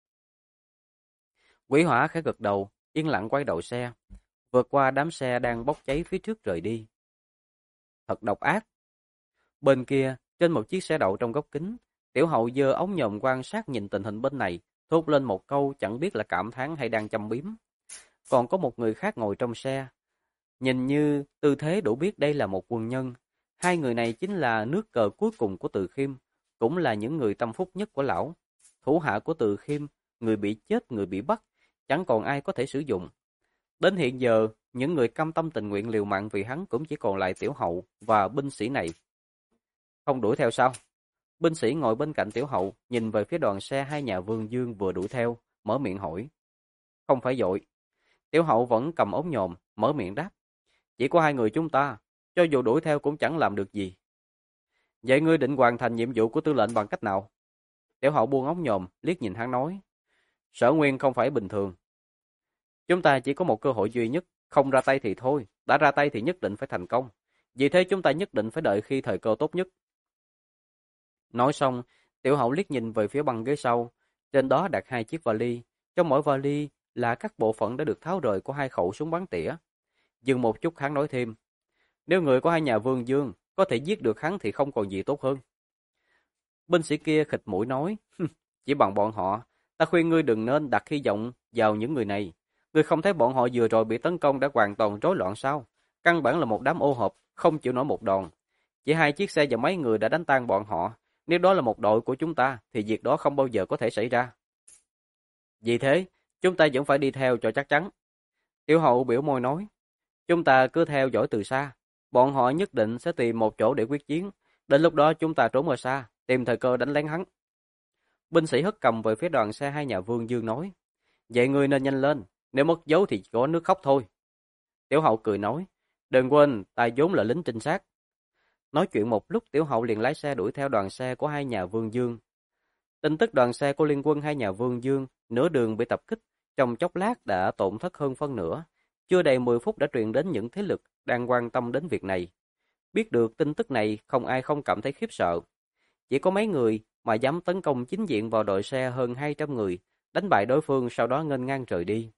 Quỷ Hỏa khẽ gật đầu, yên lặng quay đầu xe, vượt qua đám xe đang bốc cháy phía trước rời đi. Thật độc ác. Bên kia, trên một chiếc xe đậu trong góc kính, Tiểu Hậu giơ ống nhòm quan sát nhìn tình hình bên này, thốt lên một câu chẳng biết là cảm thán hay đang châm biếm. Còn có một người khác ngồi trong xe. Nhìn như tư thế đủ biết đây là một quân nhân. Hai người này chính là nước cờ cuối cùng của Từ Khiêm, cũng là những người tâm phúc nhất của lão. Thủ hạ của Từ Khiêm, người bị chết, người bị bắt, chẳng còn ai có thể sử dụng. Đến hiện giờ, những người cam tâm tình nguyện liều mạng vì hắn cũng chỉ còn lại Tiểu Hậu và binh sĩ này. Không đuổi theo sao? Binh sĩ ngồi bên cạnh Tiểu Hậu, nhìn về phía đoàn xe hai nhà Vương Dương vừa đuổi theo, mở miệng hỏi. Không phải vội. Tiểu Hậu vẫn cầm ống nhòm, mở miệng đáp. Chỉ có hai người chúng ta, cho dù đuổi theo cũng chẳng làm được gì. Vậy ngươi định hoàn thành nhiệm vụ của tư lệnh bằng cách nào? Tiểu Hậu buông ống nhòm, liếc nhìn hắn nói. Sở Nguyên không phải bình thường. Chúng ta chỉ có một cơ hội duy nhất, không ra tay thì thôi, đã ra tay thì nhất định phải thành công. Vì thế chúng ta nhất định phải đợi khi thời cơ tốt nhất. Nói xong, Tiểu Hậu liếc nhìn về phía băng ghế sau, trên đó đặt 2 chiếc vali, trong mỗi vali là các bộ phận đã được tháo rời của 2 khẩu súng bắn tỉa. Dừng một chút hắn nói thêm, nếu người của 2 nhà Vương Dương có thể giết được hắn thì không còn gì tốt hơn. Binh sĩ kia khịt mũi nói, chỉ bằng bọn họ, ta khuyên ngươi đừng nên đặt hy vọng vào những người này. Ngươi không thấy bọn họ vừa rồi bị tấn công đã hoàn toàn rối loạn sao? Căn bản là một đám ô hợp, không chịu nổi một đòn. Chỉ 2 chiếc xe và mấy người đã đánh tan bọn họ. Nếu đó là một đội của chúng ta, thì việc đó không bao giờ có thể xảy ra. Vì thế, chúng ta vẫn phải đi theo cho chắc chắn. Tiểu Hậu biểu môi nói, chúng ta cứ theo dõi từ xa. Bọn họ nhất định sẽ tìm một chỗ để quyết chiến. Đến lúc đó chúng ta trốn ở xa, tìm thời cơ đánh lén hắn. Binh sĩ hất cầm về phía đoàn xe 2 nhà Vương Dương nói, vậy ngươi nên nhanh lên, nếu mất dấu thì chỉ có nước khóc thôi. Tiểu Hậu cười nói, đừng quên, ta vốn là lính trinh sát. Nói chuyện một lúc, Tiểu Hậu liền lái xe đuổi theo đoàn xe của 2 nhà Vương Dương. Tin tức đoàn xe của liên quân 2 nhà Vương Dương nửa đường bị tập kích, trong chốc lát đã tổn thất hơn phân nửa. Chưa đầy 10 phút đã truyền đến những thế lực đang quan tâm đến việc này. Biết được tin tức này, không ai không cảm thấy khiếp sợ. Chỉ có mấy người mà dám tấn công chính diện vào đội xe hơn 200 người, đánh bại đối phương sau đó nghênh ngang rời đi.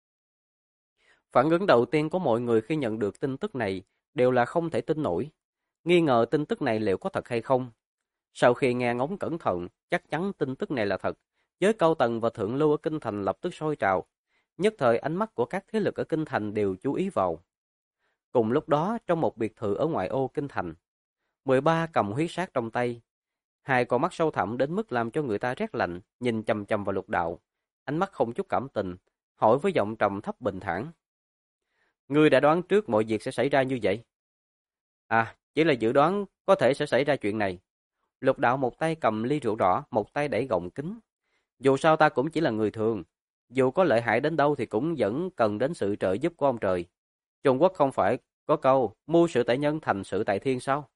Phản ứng đầu tiên của mọi người khi nhận được tin tức này đều là không thể tin nổi, nghi ngờ tin tức này liệu có thật hay không. Sau khi nghe ngóng cẩn thận, chắc chắn tin tức này là thật, giới cao tầng và thượng lưu ở Kinh Thành lập tức sôi trào. Nhất thời ánh mắt của các thế lực ở Kinh Thành đều chú ý vào. Cùng lúc đó, trong một biệt thự ở ngoại ô Kinh Thành, 13 cầm huyết sát trong tay. 2 con mắt sâu thẳm đến mức làm cho người ta rét lạnh, nhìn chằm chằm vào Lục Đạo. Ánh mắt không chút cảm tình, hỏi với giọng trầm thấp bình thản. Ngươi đã đoán trước mọi việc sẽ xảy ra như vậy? À, chỉ là dự đoán có thể sẽ xảy ra chuyện này. Lục Đạo một tay cầm ly rượu đỏ, một tay đẩy gọng kính. Dù sao ta cũng chỉ là người thường. Dù có lợi hại đến đâu thì cũng vẫn cần đến sự trợ giúp của ông trời. Trung Quốc không phải có câu, mưu sự tại nhân thành sự tại thiên sao?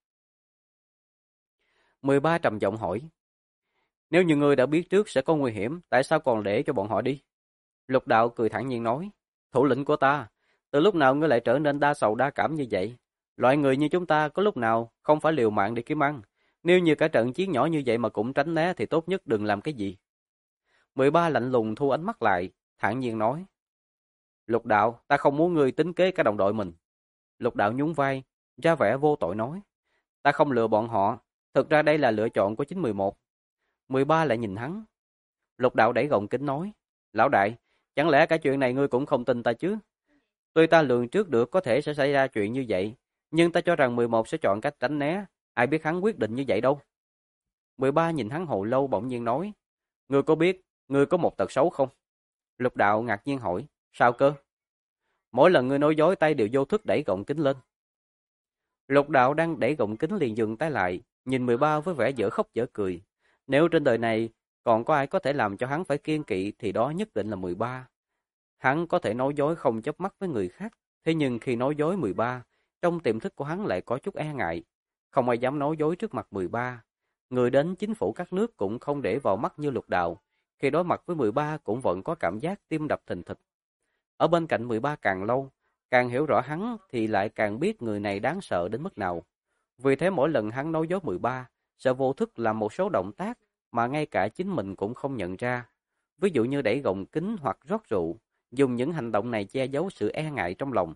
13 trầm giọng hỏi. Nếu như ngươi đã biết trước sẽ có nguy hiểm, tại sao còn để cho bọn họ đi? Lục Đạo cười thản nhiên nói. Thủ lĩnh của ta, từ lúc nào ngươi lại trở nên đa sầu đa cảm như vậy? Loại người như chúng ta có lúc nào không phải liều mạng để kiếm ăn. Nếu như cả trận chiến nhỏ như vậy mà cũng tránh né thì tốt nhất đừng làm cái gì. 13 lạnh lùng thu ánh mắt lại, thản nhiên nói. Lục Đạo, ta không muốn ngươi tính kế cả đồng đội mình. Lục Đạo nhún vai, ra vẻ vô tội nói. Ta không lừa bọn họ, thực ra đây là lựa chọn của chính 11. 13 lại nhìn hắn. Lục Đạo đẩy gọng kính nói. Lão đại, chẳng lẽ cả chuyện này ngươi cũng không tin ta chứ? Tuy ta lường trước được có thể sẽ xảy ra chuyện như vậy, nhưng ta cho rằng 11 sẽ chọn cách tránh né, ai biết hắn quyết định như vậy đâu. 13 nhìn hắn hồi lâu bỗng nhiên nói, ngươi có biết, ngươi có một tật xấu không? Lục Đạo ngạc nhiên hỏi, sao cơ? Mỗi lần ngươi nói dối tay đều vô thức đẩy gọng kính lên. Lục Đạo đang đẩy gọng kính liền dừng tay lại, nhìn 13 với vẻ dở khóc dở cười. Nếu trên đời này còn có ai có thể làm cho hắn phải kiêng kỵ thì đó nhất định là 13. Hắn có thể nói dối không chớp mắt với người khác, thế nhưng khi nói dối 13, trong tiềm thức của hắn lại có chút e ngại. Không ai dám nói dối trước mặt 13. Người đến chính phủ các nước cũng không để vào mắt như Lục Đạo. Khi đối mặt với 13 cũng vẫn có cảm giác tim đập thình thịch. Ở bên cạnh 13 càng lâu, càng hiểu rõ hắn thì lại càng biết người này đáng sợ đến mức nào. Vì thế mỗi lần hắn nói dối 13, sẽ vô thức làm một số động tác mà ngay cả chính mình cũng không nhận ra. Ví dụ như đẩy gọng kính hoặc rót rượu, dùng những hành động này che giấu sự e ngại trong lòng.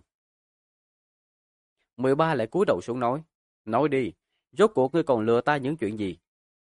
13 lại cúi đầu xuống nói đi, rốt cuộc ngươi còn lừa ta những chuyện gì?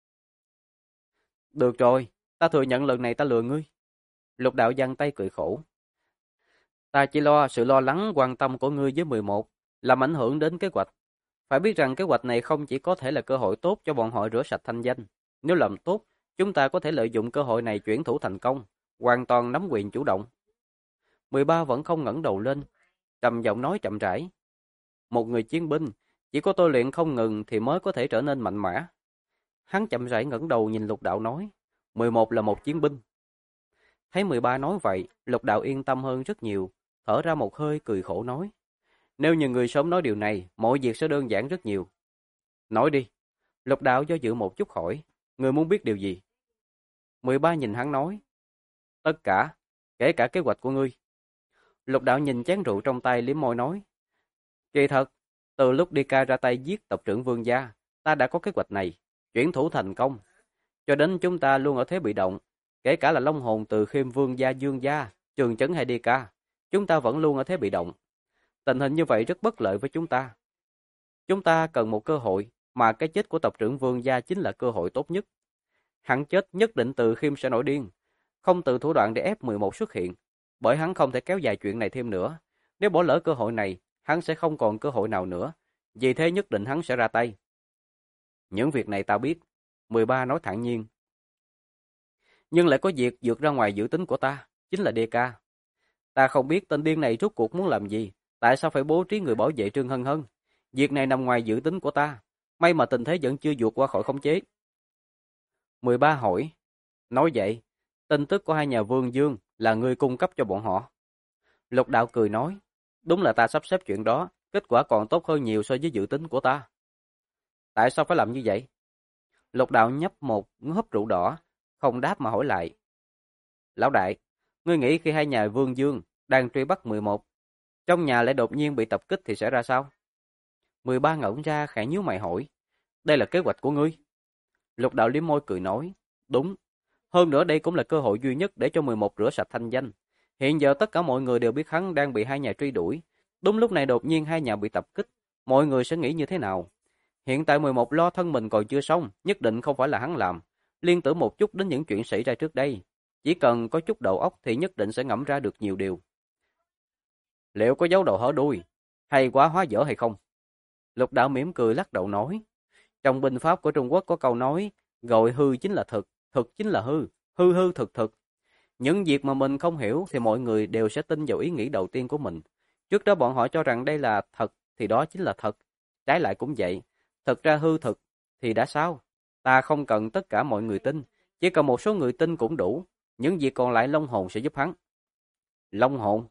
Được rồi, ta thừa nhận lần này ta lừa ngươi. Lục Đạo giang tay cười khổ. Ta chỉ lo sự lo lắng quan tâm của ngươi với 11, làm ảnh hưởng đến kế hoạch. Phải biết rằng kế hoạch này không chỉ có thể là cơ hội tốt cho bọn họ rửa sạch thanh danh. Nếu làm tốt, chúng ta có thể lợi dụng cơ hội này chuyển thủ thành công, hoàn toàn nắm quyền chủ động. 13 vẫn không ngẩng đầu lên, trầm giọng nói chậm rãi. Một người chiến binh, chỉ có tôi luyện không ngừng thì mới có thể trở nên mạnh mẽ. Hắn chậm rãi ngẩng đầu nhìn Lục Đạo nói, 11 là một chiến binh. Thấy 13 nói vậy, Lục Đạo yên tâm hơn rất nhiều, thở ra một hơi cười khổ nói. Nếu như người sớm nói điều này, mọi việc sẽ đơn giản rất nhiều. Nói đi. Lục Đạo do dự một chút hỏi, người muốn biết điều gì? 13 nhìn hắn nói, tất cả, kể cả kế hoạch của ngươi. Lục Đạo nhìn chén rượu trong tay liếm môi nói, kỳ thật, từ lúc đi ca ra tay giết tộc trưởng Vương gia, ta đã có kế hoạch này, chuyển thủ thành công. Cho đến chúng ta luôn ở thế bị động, kể cả là Long Hồn từ Khiêm Vương gia, Dương gia, Trường Chấn hay đi ca, chúng ta vẫn luôn ở thế bị động. Tình hình như vậy rất bất lợi với chúng ta. Chúng ta cần một cơ hội, mà cái chết của tộc trưởng Vương gia chính là cơ hội tốt nhất. Hắn chết nhất định từ Khiêm sẽ nổi điên, không từ thủ đoạn để ép 11 xuất hiện, bởi hắn không thể kéo dài chuyện này thêm nữa. Nếu bỏ lỡ cơ hội này, hắn sẽ không còn cơ hội nào nữa, vì thế nhất định hắn sẽ ra tay. Những việc này tao biết, 13 nói thản nhiên. Nhưng lại có việc vượt ra ngoài dự tính của ta, chính là DK. Ta không biết tên điên này rốt cuộc muốn làm gì, tại sao phải bố trí người bảo vệ Trương Hân Hân. Việc này nằm ngoài dự tính của ta, may mà tình thế vẫn chưa vượt qua khỏi khống chế. 13 hỏi, nói vậy, tin tức của hai nhà Vương Dương là ngươi cung cấp cho bọn họ. Lục Đạo cười nói, đúng là ta sắp xếp chuyện đó, kết quả còn tốt hơn nhiều so với dự tính của ta. Tại sao phải làm như vậy? Lục Đạo nhấp một hớp rượu đỏ, không đáp mà hỏi lại. Lão đại, ngươi nghĩ khi hai nhà Vương Dương đang truy bắt 11, trong nhà lại đột nhiên bị tập kích thì sẽ ra sao? 13 ngẩn ra khẽ nhíu mày hỏi, đây là kế hoạch của ngươi? Lục Đạo liếm môi cười nói, đúng. Hơn nữa đây cũng là cơ hội duy nhất để cho 11 rửa sạch thanh danh. Hiện giờ tất cả mọi người đều biết hắn đang bị hai nhà truy đuổi. Đúng lúc này đột nhiên hai nhà bị tập kích, mọi người sẽ nghĩ như thế nào? Hiện tại 11 lo thân mình còn chưa xong, nhất định không phải là hắn làm. Liên tưởng một chút đến những chuyện xảy ra trước đây. Chỉ cần có chút đầu óc thì nhất định sẽ ngẫm ra được nhiều điều. Liệu có giấu đầu hở đuôi, hay quá hóa dở hay không? Lục Đạo mỉm cười lắc đầu nói. Trong binh pháp của Trung Quốc có câu nói, gọi hư chính là thực, thực chính là hư, hư hư thực thực. Những việc mà mình không hiểu thì mọi người đều sẽ tin vào ý nghĩ đầu tiên của mình. Trước đó bọn họ cho rằng đây là thật thì đó chính là thật. Trái lại cũng vậy, thật ra hư thực thì đã sao? Ta không cần tất cả mọi người tin, chỉ cần một số người tin cũng đủ. Những việc còn lại Long Hồn sẽ giúp hắn. Long Hồn?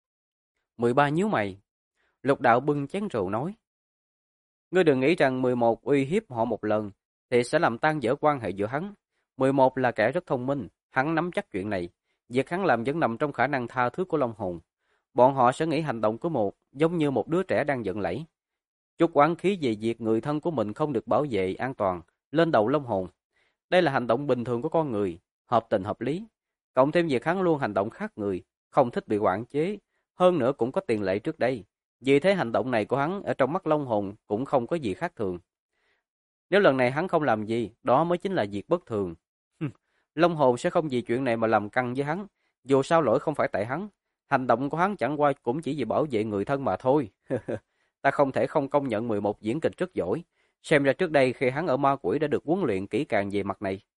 13 nhíu mày. Lục Đạo bưng chén rượu nói. Ngươi đừng nghĩ rằng 11 uy hiếp họ một lần thì sẽ làm tan vỡ quan hệ giữa hắn. 11 là kẻ rất thông minh, hắn nắm chắc chuyện này. Việc hắn làm vẫn nằm trong khả năng tha thứ của Long Hồn. Bọn họ sẽ nghĩ hành động của một giống như một đứa trẻ đang giận lẫy. Chút oán khí về việc người thân của mình không được bảo vệ an toàn lên đầu Long Hồn. Đây là hành động bình thường của con người, hợp tình hợp lý. Cộng thêm việc hắn luôn hành động khác người, không thích bị quản chế, hơn nữa cũng có tiền lệ trước đây. Vì thế hành động này của hắn ở trong mắt Long Hồn cũng không có gì khác thường. Nếu lần này hắn không làm gì, đó mới chính là việc bất thường. Long Hồn sẽ không vì chuyện này mà làm căng với hắn. Dù sao lỗi không phải tại hắn. Hành động của hắn chẳng qua cũng chỉ vì bảo vệ người thân mà thôi. Ta không thể không công nhận 11 diễn kịch rất giỏi. Xem ra trước đây khi hắn ở ma quỷ đã được huấn luyện kỹ càng về mặt này.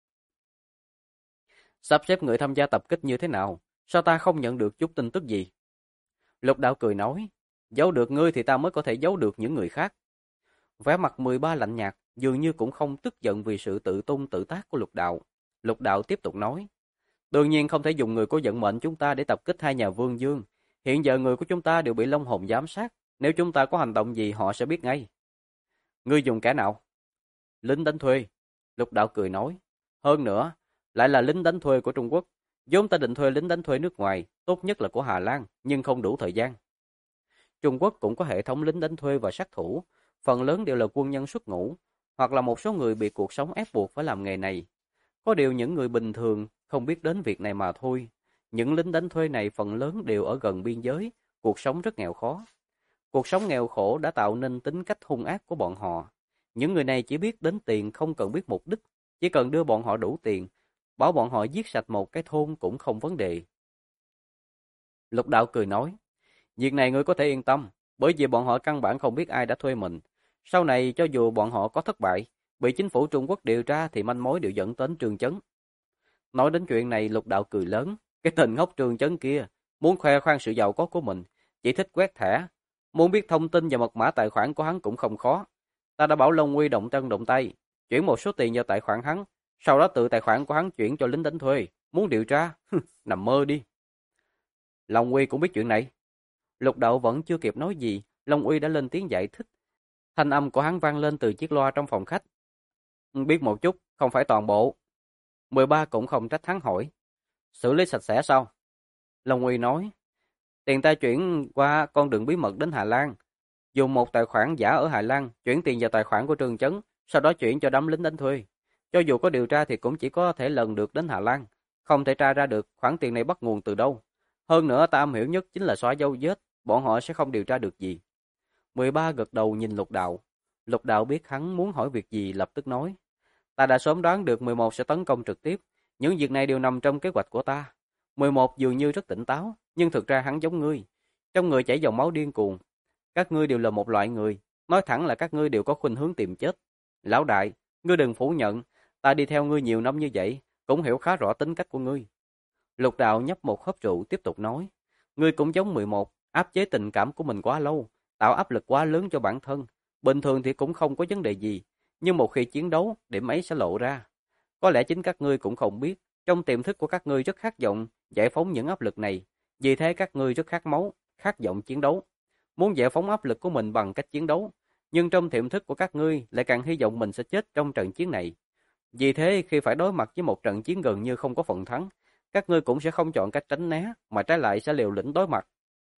Sắp xếp người tham gia tập kích như thế nào? Sao ta không nhận được chút tin tức gì? Lục Đạo cười nói, giấu được ngươi thì ta mới có thể giấu được những người khác. Vẻ mặt 13 lạnh nhạt, dường như cũng không tức giận vì sự tự tung tự tác của Lục Đạo. Lục Đạo tiếp tục nói, đương nhiên không thể dùng người của vận mệnh chúng ta để tập kích hai nhà Vương Dương. Hiện giờ người của chúng ta đều bị Long Hồn giám sát, nếu chúng ta có hành động gì họ sẽ biết ngay. Ngươi dùng kẻ nào? Lính đánh thuê. Lục Đạo cười nói, hơn nữa, lại là lính đánh thuê của Trung Quốc. Vốn ta định thuê lính đánh thuê nước ngoài, tốt nhất là của Hà Lan, nhưng không đủ thời gian. Trung Quốc cũng có hệ thống lính đánh thuê và sát thủ, phần lớn đều là quân nhân xuất ngũ, hoặc là một số người bị cuộc sống ép buộc phải làm nghề này. Có điều những người bình thường không biết đến việc này mà thôi. Những lính đánh thuê này phần lớn đều ở gần biên giới, cuộc sống rất nghèo khó. Cuộc sống nghèo khổ đã tạo nên tính cách hung ác của bọn họ. Những người này chỉ biết đến tiền, không cần biết mục đích, chỉ cần đưa bọn họ đủ tiền, bảo bọn họ giết sạch một cái thôn cũng không vấn đề. Lục Đạo cười nói, việc này ngươi có thể yên tâm, bởi vì bọn họ căn bản không biết ai đã thuê mình. Sau này cho dù bọn họ có thất bại, bị chính phủ Trung Quốc điều tra thì manh mối đều dẫn đến Trương Chấn. Nói đến chuyện này Lục Đạo cười lớn, cái tên ngốc Trương Chấn kia, muốn khoe khoang sự giàu có của mình, chỉ thích quét thẻ. Muốn biết thông tin và mật mã tài khoản của hắn cũng không khó. Ta đã bảo Long Uy động chân động tay, chuyển một số tiền vào tài khoản hắn, sau đó tự tài khoản của hắn chuyển cho lính đánh thuê, muốn điều tra, nằm mơ đi. Long Uy cũng biết chuyện này. Lục Đạo vẫn chưa kịp nói gì, Long Uy đã lên tiếng giải thích. Thanh âm của hắn vang lên từ chiếc loa trong phòng khách. Biết một chút, không phải toàn bộ. 13 cũng không trách hắn hỏi. Xử lý sạch sẽ sao? Long Uy nói. Tiền ta chuyển qua con đường bí mật đến Hà Lan. Dùng một tài khoản giả ở Hà Lan, chuyển tiền vào tài khoản của Trương Chấn, sau đó chuyển cho đám lính đánh thuê. Cho dù có điều tra thì cũng chỉ có thể lần được đến Hà Lan. Không thể tra ra được khoản tiền này bắt nguồn từ đâu. Hơn nữa ta am hiểu nhất chính là xóa dấu vết, bọn họ sẽ không điều tra được gì. 13 gật đầu nhìn Lục Đạo. Lục Đạo biết hắn muốn hỏi việc gì lập tức nói. Ta đã sớm đoán được 11 sẽ tấn công trực tiếp. Những việc này đều nằm trong kế hoạch của ta. 11 dường như rất tỉnh táo, nhưng thực ra hắn giống ngươi. Trong người chảy dòng máu điên cuồng. Các ngươi đều là một loại người. Nói thẳng là các ngươi đều có khuynh hướng tìm chết. Lão đại, ngươi đừng phủ nhận. Ta đi theo ngươi nhiều năm như vậy, cũng hiểu khá rõ tính cách của ngươi. Lục Đạo nhấp một hớp rượu tiếp tục nói. Ngươi cũng giống 11, áp chế tình cảm của mình quá lâu, tạo áp lực quá lớn cho bản thân. Bình thường thì cũng không có vấn đề gì, nhưng một khi chiến đấu, điểm ấy sẽ lộ ra. Có lẽ chính các ngươi cũng không biết, trong tiềm thức của các ngươi rất khát vọng giải phóng những áp lực này. Vì thế các ngươi rất khát máu, khát vọng chiến đấu. Muốn giải phóng áp lực của mình bằng cách chiến đấu. Nhưng trong tiềm thức của các ngươi lại càng hy vọng mình sẽ chết trong trận chiến này. Vì thế khi phải đối mặt với một trận chiến gần như không có phần thắng, các ngươi cũng sẽ không chọn cách tránh né, mà trái lại sẽ liều lĩnh đối mặt.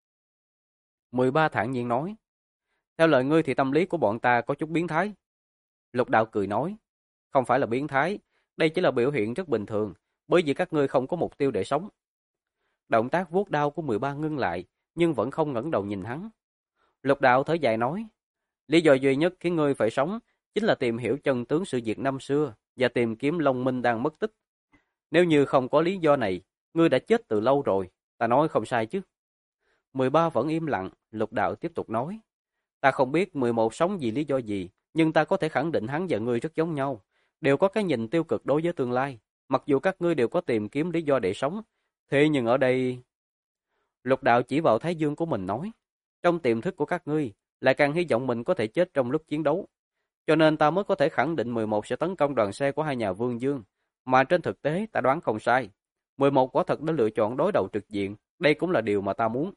13 thản nhiên nói. Theo lời ngươi thì tâm lý của bọn ta có chút biến thái. Lục Đạo cười nói. Không phải là biến thái, đây chỉ là biểu hiện rất bình thường, bởi vì các ngươi không có mục tiêu để sống. Động tác vuốt đao của 13 ngưng lại, nhưng vẫn không ngẩng đầu nhìn hắn. Lục Đạo thở dài nói. Lý do duy nhất khiến ngươi phải sống, chính là tìm hiểu chân tướng sự việc năm xưa, và tìm kiếm Long Minh đang mất tích. Nếu như không có lý do này, ngươi đã chết từ lâu rồi, ta nói không sai chứ. 13 vẫn im lặng, Lục Đạo tiếp tục nói. Ta không biết 11 sống vì lý do gì, nhưng ta có thể khẳng định hắn và ngươi rất giống nhau, đều có cái nhìn tiêu cực đối với tương lai, mặc dù các ngươi đều có tìm kiếm lý do để sống. Thế nhưng ở đây... Lục Đạo chỉ vào thái dương của mình nói, trong tiềm thức của các ngươi, lại càng hy vọng mình có thể chết trong lúc chiến đấu. Cho nên ta mới có thể khẳng định 11 sẽ tấn công đoàn xe của hai nhà Vương Dương, mà trên thực tế ta đoán không sai. 11 quả thật đã lựa chọn đối đầu trực diện, đây cũng là điều mà ta muốn.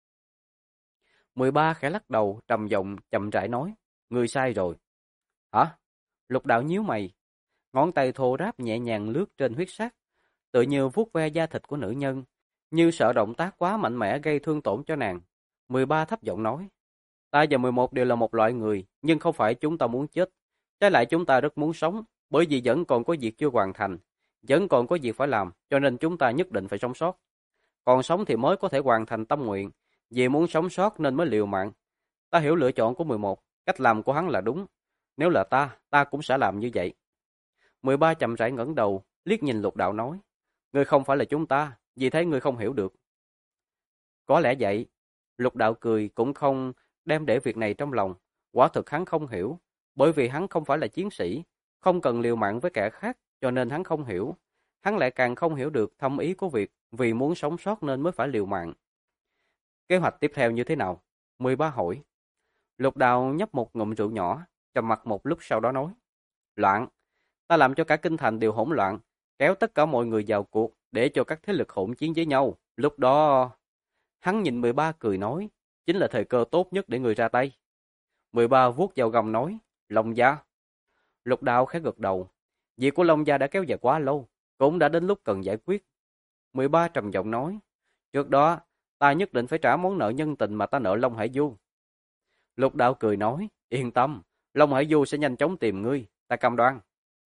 13 khẽ lắc đầu, trầm giọng chậm rãi nói, ngươi sai rồi. Hả? Lục Đạo nhíu mày, ngón tay thô ráp nhẹ nhàng lướt trên huyết sắc, tựa như vuốt ve da thịt của nữ nhân, như sợ động tác quá mạnh mẽ gây thương tổn cho nàng. 13 thấp giọng nói, ta và 11 đều là một loại người, nhưng không phải chúng ta muốn chết. Trái lại chúng ta rất muốn sống, bởi vì vẫn còn có việc chưa hoàn thành, vẫn còn có việc phải làm, cho nên chúng ta nhất định phải sống sót. Còn sống thì mới có thể hoàn thành tâm nguyện, vì muốn sống sót nên mới liều mạng. Ta hiểu lựa chọn của 11, cách làm của hắn là đúng. Nếu là ta cũng sẽ làm như vậy. 13 chậm rãi ngẩng đầu, liếc nhìn Lục Đạo nói, ngươi không phải là chúng ta, vì thế ngươi không hiểu được. Có lẽ vậy. Lục Đạo cười cũng không đem để việc này trong lòng. Quả thực hắn không hiểu, bởi vì hắn không phải là chiến sĩ, không cần liều mạng với kẻ khác, cho nên hắn không hiểu. Hắn lại càng không hiểu được thâm ý của việc vì muốn sống sót nên mới phải liều mạng. Kế hoạch tiếp theo như thế nào? 13 hỏi. Lục Đạo nhấp một ngụm rượu nhỏ, trầm mặc một lúc sau đó nói. Loạn. Ta làm cho cả kinh thành đều hỗn loạn, kéo tất cả mọi người vào cuộc để cho các thế lực hỗn chiến với nhau. Lúc đó... Hắn nhìn 13 cười nói, chính là thời cơ tốt nhất để người ra tay. 13 vuốt vào gầm nói, Long Gia. Lục Đạo khẽ gật đầu. Việc của Long Gia đã kéo dài quá lâu, cũng đã đến lúc cần giải quyết. 13 trầm giọng nói, trước đó, ta nhất định phải trả món nợ nhân tình mà ta nợ Long Hải Du. Lục Đạo cười nói, yên tâm, Long Hải Du sẽ nhanh chóng tìm ngươi, ta cam đoan.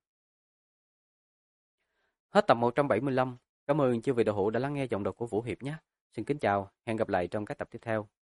Hết tập 175. Cảm ơn chư vị đạo hữu đã lắng nghe giọng đọc của Vũ Hiệp nhé. Xin kính chào, hẹn gặp lại trong các tập tiếp theo.